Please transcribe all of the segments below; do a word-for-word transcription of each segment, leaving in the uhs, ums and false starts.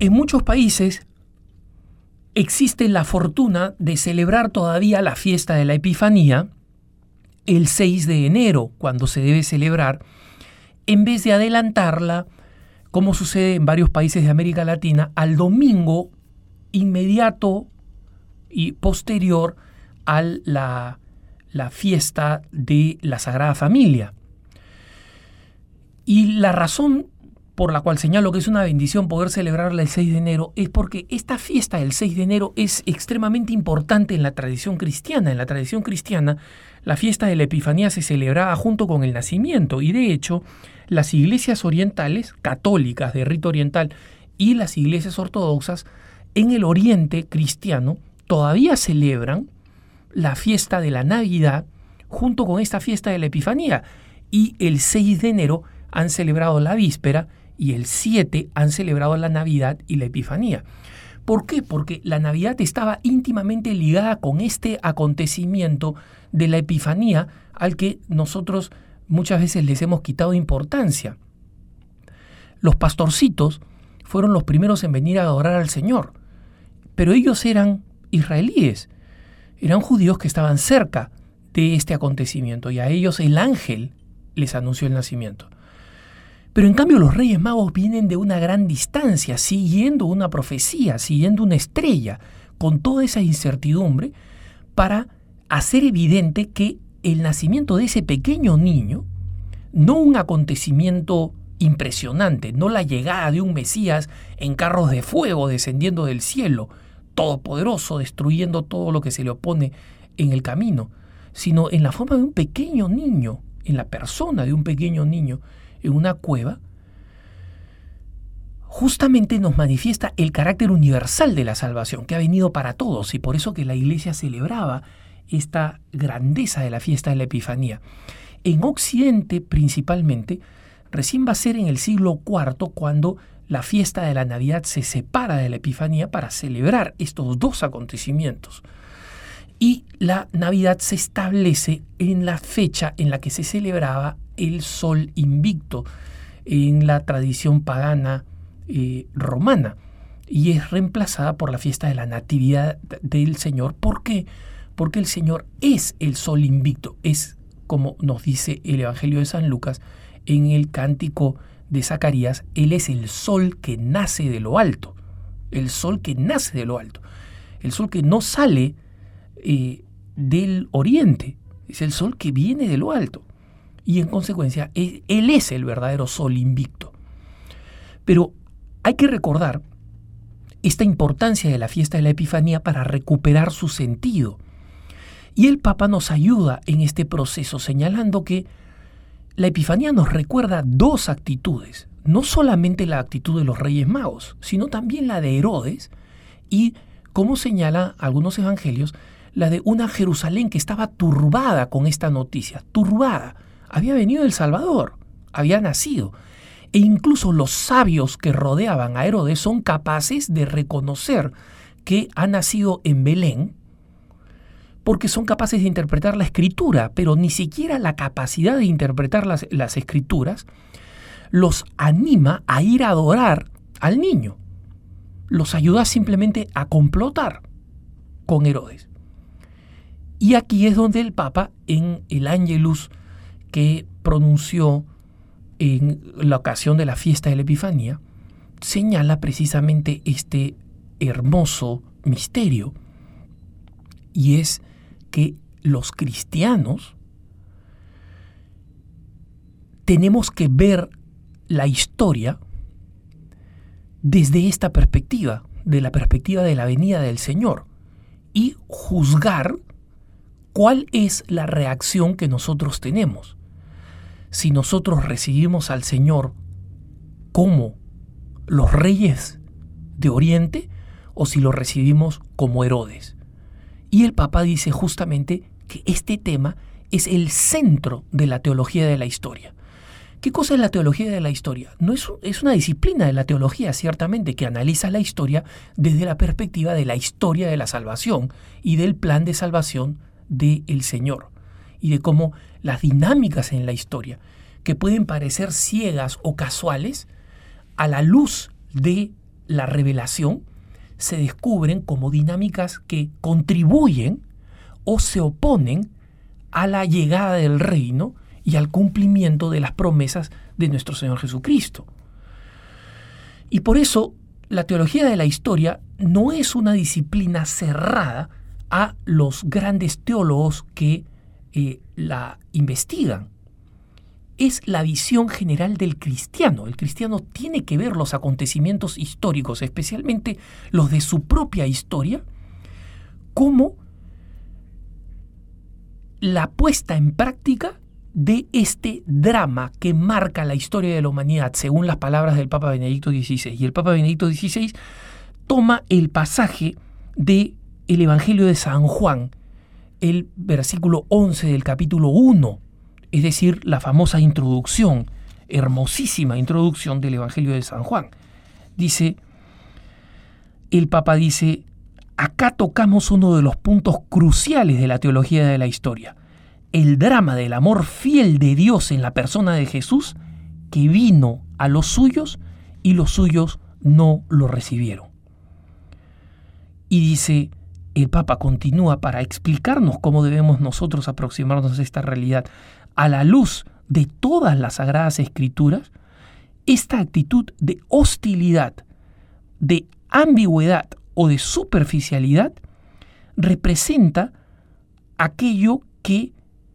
en muchos países existe la fortuna de celebrar todavía la fiesta de la Epifanía el seis de enero, cuando se debe celebrar, en vez de adelantarla, como sucede en varios países de América Latina, al domingo inmediato y posterior a la, la fiesta de la Sagrada Familia. Y la razón por la cual señalo que es una bendición poder celebrarla el seis de enero es porque esta fiesta del seis de enero es extremadamente importante en la tradición cristiana. En la tradición cristiana, la fiesta de la Epifanía se celebraba junto con el nacimiento, y de hecho, las iglesias orientales, católicas de rito oriental, y las iglesias ortodoxas en el oriente cristiano todavía celebran la fiesta de la Navidad junto con esta fiesta de la Epifanía, y el seis de enero han celebrado la víspera y el siete han celebrado la Navidad y la Epifanía. ¿Por qué? Porque la Navidad estaba íntimamente ligada con este acontecimiento de la Epifanía al que nosotros muchas veces les hemos quitado importancia. Los pastorcitos fueron los primeros en venir a adorar al Señor, pero ellos eran israelíes, eran judíos que estaban cerca de este acontecimiento, y a ellos el ángel les anunció el nacimiento. Pero en cambio los Reyes Magos vienen de una gran distancia, siguiendo una profecía, siguiendo una estrella, con toda esa incertidumbre, para hacer evidente que el nacimiento de ese pequeño niño, no un acontecimiento impresionante, no la llegada de un Mesías en carros de fuego descendiendo del cielo, todopoderoso, destruyendo todo lo que se le opone en el camino, sino en la forma de un pequeño niño, en la persona de un pequeño niño, en una cueva, justamente nos manifiesta el carácter universal de la salvación, que ha venido para todos, y por eso que la Iglesia celebraba esta grandeza de la fiesta de la Epifanía. En Occidente, principalmente, recién va a ser en el siglo cuarto cuando la fiesta de la Navidad se separa de la Epifanía para celebrar estos dos acontecimientos. Y la Navidad se establece en la fecha en la que se celebraba el Sol Invicto en la tradición pagana eh, romana, y es reemplazada por la fiesta de la Natividad del Señor. ¿Por qué? Porque el Señor es el Sol Invicto, es como nos dice el Evangelio de San Lucas en el cántico de Zacarías, Él es el sol que nace de lo alto, el sol que nace de lo alto, el sol que no sale eh, del oriente, es el sol que viene de lo alto, y en consecuencia Él, él es el verdadero Sol Invicto. Pero hay que recordar esta importancia de la fiesta de la Epifanía para recuperar su sentido. Y el Papa nos ayuda en este proceso, señalando que la Epifanía nos recuerda dos actitudes, no solamente la actitud de los Reyes Magos, sino también la de Herodes y, como señalan algunos evangelios, la de una Jerusalén que estaba turbada con esta noticia, turbada. Había venido el Salvador, había nacido, e incluso los sabios que rodeaban a Herodes son capaces de reconocer que ha nacido en Belén, porque son capaces de interpretar la Escritura, pero ni siquiera la capacidad de interpretar las, las Escrituras los anima a ir a adorar al niño. Los ayuda simplemente a complotar con Herodes. Y aquí es donde el Papa, en el Ángelus que pronunció en la ocasión de la fiesta de la Epifanía, señala precisamente este hermoso misterio, y es que los cristianos tenemos que ver la historia desde esta perspectiva, de la perspectiva de la venida del Señor, y juzgar cuál es la reacción que nosotros tenemos. Si nosotros recibimos al Señor como los reyes de Oriente o si lo recibimos como Herodes. Y el Papa dice justamente que este tema es el centro de la teología de la historia. ¿Qué cosa es la teología de la historia? No es, es una disciplina de la teología, ciertamente, que analiza la historia desde la perspectiva de la historia de la salvación y del plan de salvación del Señor, y de cómo las dinámicas en la historia, que pueden parecer ciegas o casuales, a la luz de la revelación se descubren como dinámicas que contribuyen o se oponen a la llegada del reino y al cumplimiento de las promesas de nuestro Señor Jesucristo. Y por eso la teología de la historia no es una disciplina cerrada a los grandes teólogos que eh, la investigan. Es la visión general del cristiano. El cristiano tiene que ver los acontecimientos históricos, especialmente los de su propia historia, como la puesta en práctica de este drama que marca la historia de la humanidad, según las palabras del Papa Benedicto dieciséis. Y el Papa Benedicto dieciséis toma el pasaje del Evangelio de San Juan, el versículo once del capítulo uno, es decir, la famosa introducción, hermosísima introducción del Evangelio de San Juan. Dice, el Papa dice, acá tocamos uno de los puntos cruciales de la teología de la historia, el drama del amor fiel de Dios en la persona de Jesús, que vino a los suyos y los suyos no lo recibieron. Y dice, el Papa continúa para explicarnos cómo debemos nosotros aproximarnos a esta realidad. A la luz de todas las Sagradas Escrituras, esta actitud de hostilidad, de ambigüedad o de superficialidad representa aquello que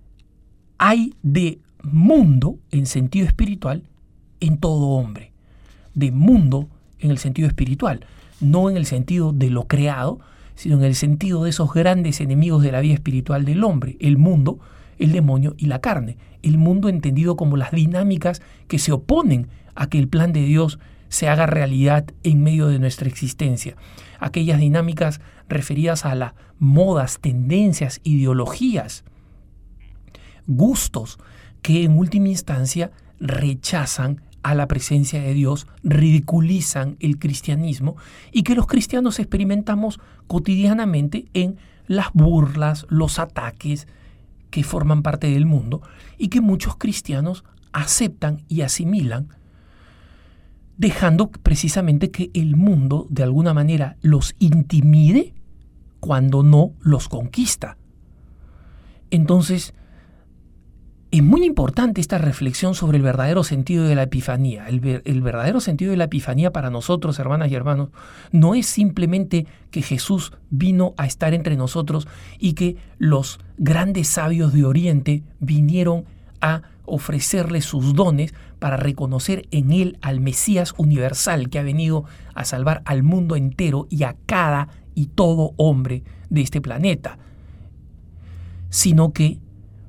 hay de mundo en sentido espiritual en todo hombre. De mundo en el sentido espiritual, no en el sentido de lo creado, sino en el sentido de esos grandes enemigos de la vida espiritual del hombre, el mundo, el demonio y la carne. El mundo entendido como las dinámicas que se oponen a que el plan de Dios se haga realidad en medio de nuestra existencia. Aquellas dinámicas referidas a las modas, tendencias, ideologías, gustos que en última instancia rechazan a la presencia de Dios, ridiculizan el cristianismo y que los cristianos experimentamos cotidianamente en las burlas, los ataques que forman parte del mundo y que muchos cristianos aceptan y asimilan, dejando precisamente que el mundo de alguna manera los intimide cuando no los conquista. Entonces, es muy importante esta reflexión sobre el verdadero sentido de la Epifanía. El, ver, el verdadero sentido de la Epifanía para nosotros, hermanas y hermanos, no es simplemente que Jesús vino a estar entre nosotros y que los grandes sabios de Oriente vinieron a ofrecerle sus dones para reconocer en él al Mesías universal que ha venido a salvar al mundo entero y a cada y todo hombre de este planeta, sino que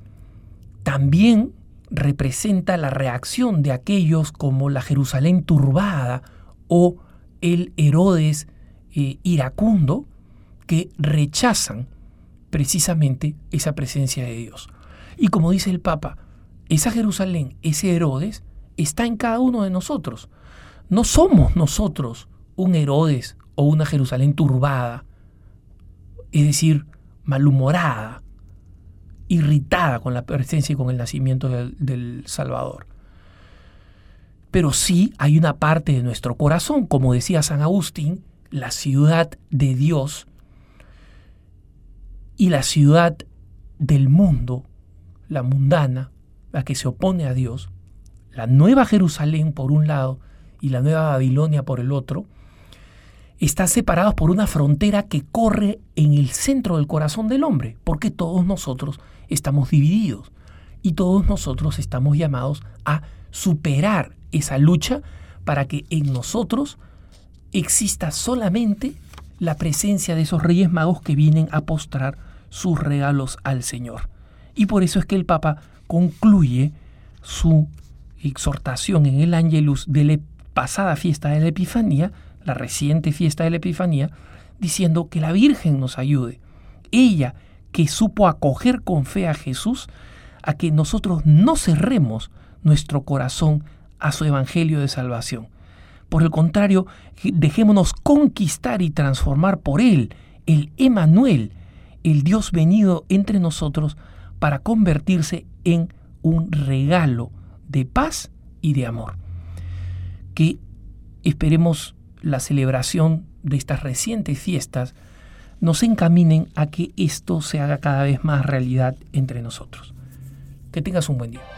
también representa la reacción de aquellos como la Jerusalén turbada o el Herodes eh, iracundo que rechazan precisamente esa presencia de Dios. Y como dice el Papa, esa Jerusalén, ese Herodes, está en cada uno de nosotros. No somos nosotros un Herodes o una Jerusalén turbada, es decir, malhumorada, irritada con la presencia y con el nacimiento del, del Salvador. Pero sí hay una parte de nuestro corazón, como decía San Agustín, la ciudad de Dios y la ciudad del mundo, la mundana, la que se opone a Dios, la nueva Jerusalén por un lado y la nueva Babilonia por el otro, están separados por una frontera que corre en el centro del corazón del hombre, porque todos nosotros estamos divididos y todos nosotros estamos llamados a superar esa lucha para que en nosotros exista solamente la presencia de esos Reyes Magos que vienen a postrar sus regalos al Señor. Y por eso es que el Papa concluye su exhortación en el Ángelus de la pasada fiesta de la Epifanía, la reciente fiesta de la Epifanía, diciendo que la Virgen nos ayude. Ella que supo acoger con fe a Jesús, a que nosotros no cerremos nuestro corazón a su evangelio de salvación. Por el contrario, dejémonos conquistar y transformar por Él, el Emmanuel, el Dios venido entre nosotros para convertirse en un regalo de paz y de amor. Que esperemos la celebración de estas recientes fiestas nos encaminen a que esto se haga cada vez más realidad entre nosotros. Que tengas un buen día.